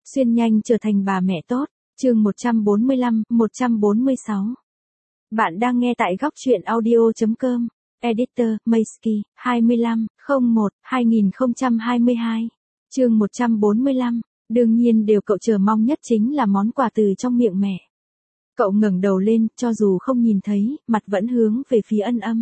Xuyên nhanh trở thành bà mẹ tốt. Chương 145, 146. Bạn đang nghe tại góc truyện audio.com. Editor, Maysky, 25/01/2022. Chương 145. Đương nhiên điều cậu chờ mong nhất chính là món quà từ trong miệng mẹ. Cậu ngẩng đầu lên, cho dù không nhìn thấy, mặt vẫn hướng về phía Ân Âm.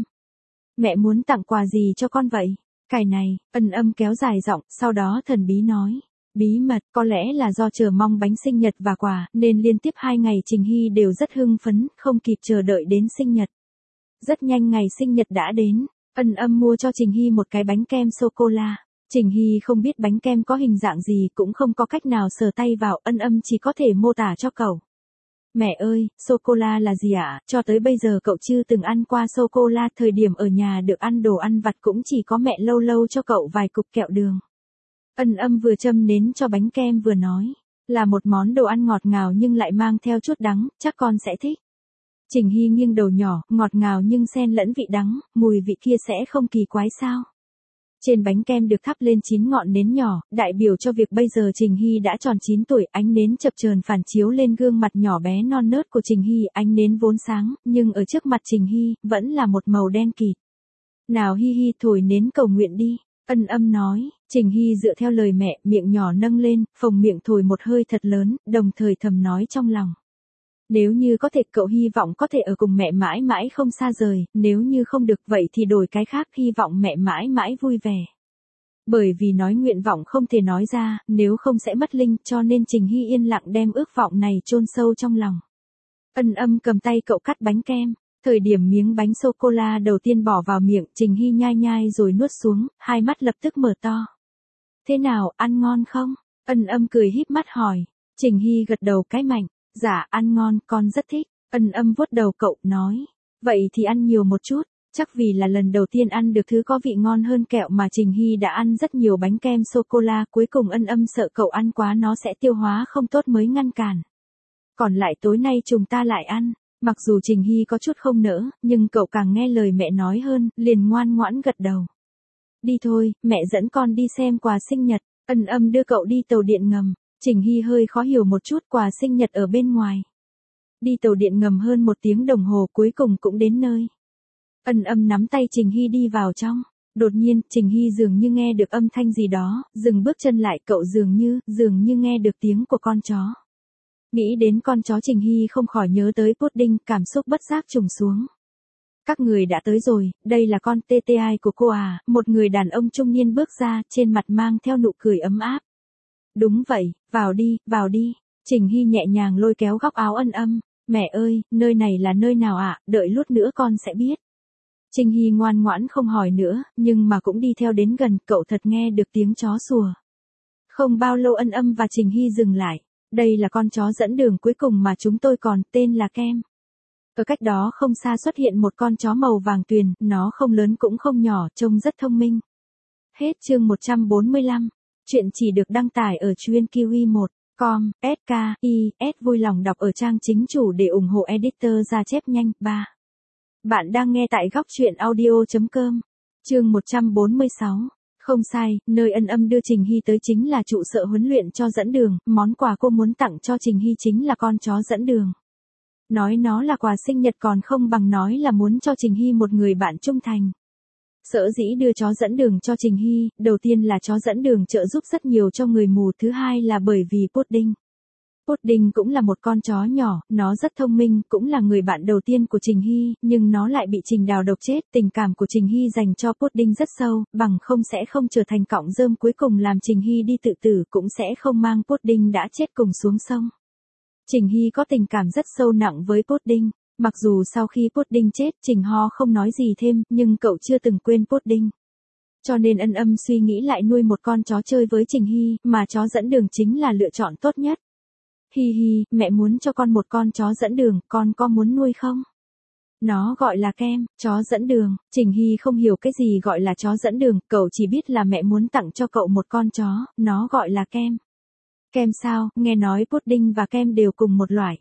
Mẹ muốn tặng quà gì cho con vậy? Cái này, Ân Âm kéo dài giọng, sau đó thần bí nói. Bí mật, có lẽ là do chờ mong bánh sinh nhật và quà, nên liên tiếp 2 ngày Trình Hy đều rất hưng phấn, không kịp chờ đợi đến sinh nhật. Rất nhanh ngày sinh nhật đã đến, Ân Âm mua cho Trình Hy một cái bánh kem sô-cô-la. Trình Hy không biết bánh kem có hình dạng gì, cũng không có cách nào sờ tay vào, Ân Âm chỉ có thể mô tả cho cậu. Mẹ ơi, sô-cô-la là gì ạ? Cho tới bây giờ cậu chưa từng ăn qua sô-cô-la, thời điểm ở nhà được ăn đồ ăn vặt cũng chỉ có mẹ lâu lâu cho cậu vài cục kẹo đường. Ân Âm vừa châm nến cho bánh kem vừa nói, là một món đồ ăn ngọt ngào nhưng lại mang theo chút đắng, chắc con sẽ thích. Trình Hy nghiêng đầu nhỏ, ngọt ngào nhưng xen lẫn vị đắng, mùi vị kia sẽ không kỳ quái sao? Trên bánh kem được thắp lên 9 ngọn nến nhỏ, đại biểu cho việc bây giờ Trình Hy đã tròn 9 tuổi, ánh nến chập chờn phản chiếu lên gương mặt nhỏ bé non nớt của Trình Hy, ánh nến vốn sáng, nhưng ở trước mặt Trình Hy, vẫn là một màu đen kịt. Nào Hy Hy thổi nến cầu nguyện đi, Ân Âm nói. Trình Hy dựa theo lời mẹ, miệng nhỏ nâng lên, phồng miệng thổi một hơi thật lớn, đồng thời thầm nói trong lòng. Nếu như có thể cậu hy vọng có thể ở cùng mẹ mãi mãi không xa rời, nếu như không được vậy thì đổi cái khác, hy vọng mẹ mãi mãi vui vẻ. Bởi vì nói nguyện vọng không thể nói ra, nếu không sẽ mất linh, cho nên Trình Hy yên lặng đem ước vọng này chôn sâu trong lòng. Ân Âm cầm tay cậu cắt bánh kem. Thời điểm miếng bánh sô-cô-la đầu tiên bỏ vào miệng, Trình Hy nhai nhai rồi nuốt xuống, hai mắt lập tức mở to. Thế nào, ăn ngon không? Ân Âm cười híp mắt hỏi. Trình Hy gật đầu cái mạnh. Dạ, ăn ngon, con rất thích. Ân Âm vuốt đầu cậu, nói. Vậy thì ăn nhiều một chút. Chắc vì là lần đầu tiên ăn được thứ có vị ngon hơn kẹo mà Trình Hy đã ăn rất nhiều bánh kem sô-cô-la, cuối cùng Ân Âm sợ cậu ăn quá nó sẽ tiêu hóa không tốt mới ngăn cản. Còn lại tối nay chúng ta lại ăn. Mặc dù Trình Hy có chút không nỡ, nhưng cậu càng nghe lời mẹ nói hơn, liền ngoan ngoãn gật đầu. Đi thôi, mẹ dẫn con đi xem quà sinh nhật. Ân Âm đưa cậu đi tàu điện ngầm. Trình Hy hơi khó hiểu một chút, quà sinh nhật ở bên ngoài. Đi tàu điện ngầm hơn 1 tiếng đồng hồ, cuối cùng cũng đến nơi. Ân Âm nắm tay Trình Hy đi vào trong. Đột nhiên, Trình Hy dường như nghe được âm thanh gì đó, dừng bước chân lại, cậu dường như nghe được tiếng của con chó. Nghĩ đến con chó, Trình Hy không khỏi nhớ tới pudding, cảm xúc bất giác trùng xuống. Các người đã tới rồi, đây là con TTI của cô à? Một người đàn ông trung niên bước ra, trên mặt mang theo nụ cười ấm áp. Đúng vậy, vào đi, vào đi. Trình Hy nhẹ nhàng lôi kéo góc áo Ân Âm. Mẹ ơi, nơi này là nơi nào ạ? Đợi lút nữa con sẽ biết. Trình Hy ngoan ngoãn không hỏi nữa, nhưng mà cũng đi theo đến gần, cậu thật nghe được tiếng chó sủa. Không bao lâu Ân Âm và Trình Hy dừng lại. Đây là con chó dẫn đường cuối cùng mà chúng tôi còn, tên là Kem. Ở cách đó không xa xuất hiện một con chó màu vàng tuyền, nó không lớn cũng không nhỏ, trông rất thông minh. Hết chương 145. Chuyện chỉ được đăng tải ở truyện.kiwi1.com, SKIS, vui lòng đọc ở trang chính chủ để ủng hộ editor ra chép nhanh. 3. Bạn đang nghe tại góc truyện audio.com. Chương 146. Không sai, nơi Ân Âm đưa Trình Hy tới chính là trụ sở huấn luyện cho dẫn đường, món quà cô muốn tặng cho Trình Hy chính là con chó dẫn đường. Nói nó là quà sinh nhật còn không bằng nói là muốn cho Trình Hy một người bạn trung thành. Sở dĩ đưa chó dẫn đường cho Trình Hy, đầu tiên là chó dẫn đường trợ giúp rất nhiều cho người mù, thứ hai là bởi vì pudding. Pudding cũng là một con chó nhỏ, nó rất thông minh, cũng là người bạn đầu tiên của Trình Hy, nhưng nó lại bị Trình Đào độc chết, tình cảm của Trình Hy dành cho pudding rất sâu, bằng không sẽ không trở thành cọng rơm cuối cùng làm Trình Hy đi tự tử, cũng sẽ không mang pudding đã chết cùng xuống sông. Trình Hy có tình cảm rất sâu nặng với pudding. Mặc dù sau khi pudding chết, Trình Ho không nói gì thêm, nhưng cậu chưa từng quên pudding. Cho nên Ân Âm suy nghĩ lại nuôi một con chó chơi với Trình Hy, mà chó dẫn đường chính là lựa chọn tốt nhất. Hi hi, mẹ muốn cho con một con chó dẫn đường, con có muốn nuôi không? Nó gọi là Kem, chó dẫn đường. Trình Hy không hiểu cái gì gọi là chó dẫn đường, cậu chỉ biết là mẹ muốn tặng cho cậu một con chó, nó gọi là Kem. Kem sao, nghe nói pudding và kem đều cùng một loại.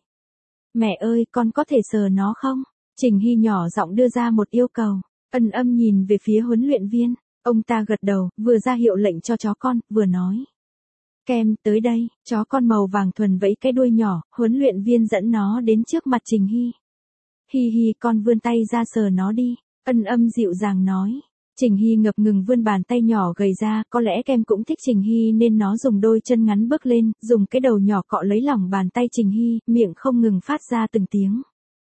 Mẹ ơi, con có thể sờ nó không? Trình Hy nhỏ giọng đưa ra một yêu cầu. Ân Âm nhìn về phía huấn luyện viên. Ông ta gật đầu, vừa ra hiệu lệnh cho chó con, vừa nói. Kem, tới đây, chó con màu vàng thuần vẫy cái đuôi nhỏ, huấn luyện viên dẫn nó đến trước mặt Trình Hy. Hi hi, con vươn tay ra sờ nó đi, Ân Âm dịu dàng nói. Trình Hy ngập ngừng vươn bàn tay nhỏ gầy ra, có lẽ Kem cũng thích Trình Hy nên nó dùng đôi chân ngắn bước lên, dùng cái đầu nhỏ cọ lấy lòng bàn tay Trình Hy, miệng không ngừng phát ra từng tiếng.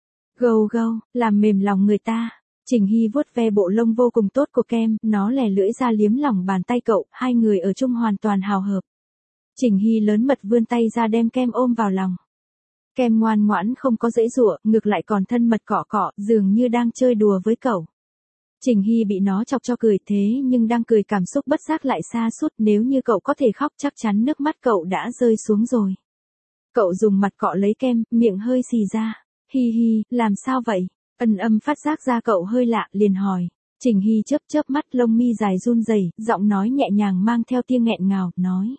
Gâu gâu, làm mềm lòng người ta. Trình Hy vuốt ve bộ lông vô cùng tốt của Kem, nó lè lưỡi ra liếm lòng bàn tay cậu, hai người ở chung hoàn toàn hào hợp. Trình Hy lớn mật vươn tay ra đem Kem ôm vào lòng. Kem ngoan ngoãn không có giãy giụa, ngược lại còn thân mật cọ cọ, dường như đang chơi đùa với cậu. Trình Hy bị nó chọc cho cười thế nhưng đang cười cảm xúc bất giác lại xa sút, nếu như cậu có thể khóc chắc chắn nước mắt cậu đã rơi xuống rồi. Cậu dùng mặt cọ lấy Kem, miệng hơi xì ra. Hi hi, làm sao vậy? Ân Âm phát giác ra cậu hơi lạ, liền hỏi. Trình Hy chớp chớp mắt, lông mi dài run rẩy, giọng nói nhẹ nhàng mang theo tia nghẹn ngào, nói.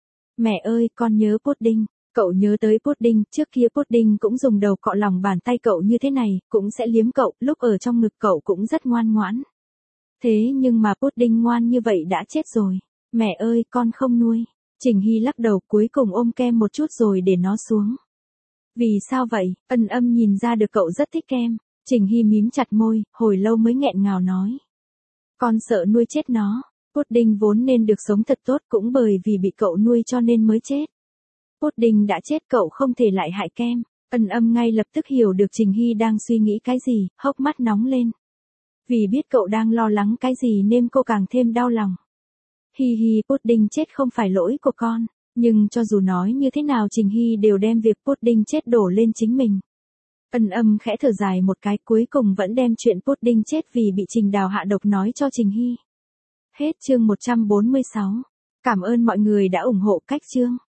Mẹ ơi, con nhớ Pudding. Cậu nhớ tới Pudding, trước kia Pudding cũng dùng đầu cọ lòng bàn tay cậu như thế này, cũng sẽ liếm cậu, lúc ở trong ngực cậu cũng rất ngoan ngoãn. Thế nhưng mà Pudding ngoan như vậy đã chết rồi. Mẹ ơi, con không nuôi. Trình Hy lắc đầu, cuối cùng ôm Kem một chút rồi để nó xuống. Vì sao vậy? Ân Âm nhìn ra được cậu rất thích Kem. Trình Hy mím chặt môi, hồi lâu mới nghẹn ngào nói. Con sợ nuôi chết nó. Pudding vốn nên được sống thật tốt, cũng bởi vì bị cậu nuôi cho nên mới chết. Pudding đã chết, cậu không thể lại hại Kem. Ân Âm ngay lập tức hiểu được Trình Hy đang suy nghĩ cái gì, hốc mắt nóng lên. Vì biết cậu đang lo lắng cái gì nên cô càng thêm đau lòng. Hi hi, Pudding chết không phải lỗi của con, nhưng cho dù nói như thế nào Trình Hy đều đem việc Pudding chết đổ lên chính mình. Ân Âm khẽ thở dài một cái, cuối cùng vẫn đem chuyện Pudding chết vì bị Trình Đào hạ độc nói cho Trình Hy. Hết chương 146. Cảm ơn mọi người đã ủng hộ cách chương.